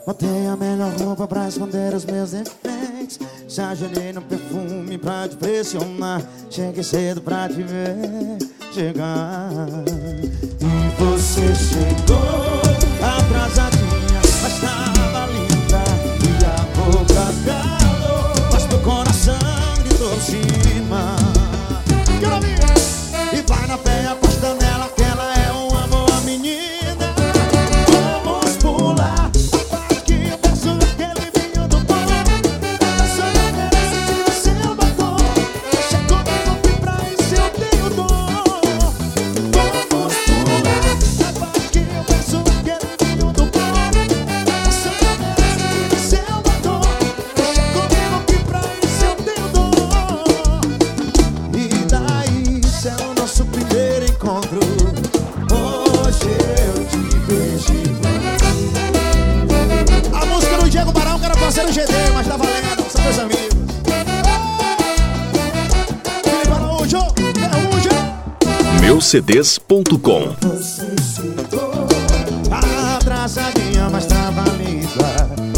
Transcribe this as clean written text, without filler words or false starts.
Botei a melhor roupa pra esconder os meus defeitos. Exagerei no perfume pra te pressionar. Cheguei cedo pra te ver chegar. E você chegou atrasadinha, mas tava linda. E a boca calou, mas meu coração gritou cima. E vai na fé, aposta nela, que ela é uma boa menina. Vamos pular a parte que eu peço aquele vinho do pó. Só não merece de seu batom. Deixa comigo que pra isso eu tenho dor. Vamos pular a parte que eu peço aquele vinho do pó. Só não merece de seu batom. Deixa comigo que pra isso eu tenho dor. E daí, esse é o nosso primeiro encontro. Hoje eu te vejo. A música do Diego Barão, que era parceiro GD, mas tá valendo, são meus amigos. Felipe Araújo, Meucds.com. Você chegou atrasadinha, mas tava linda.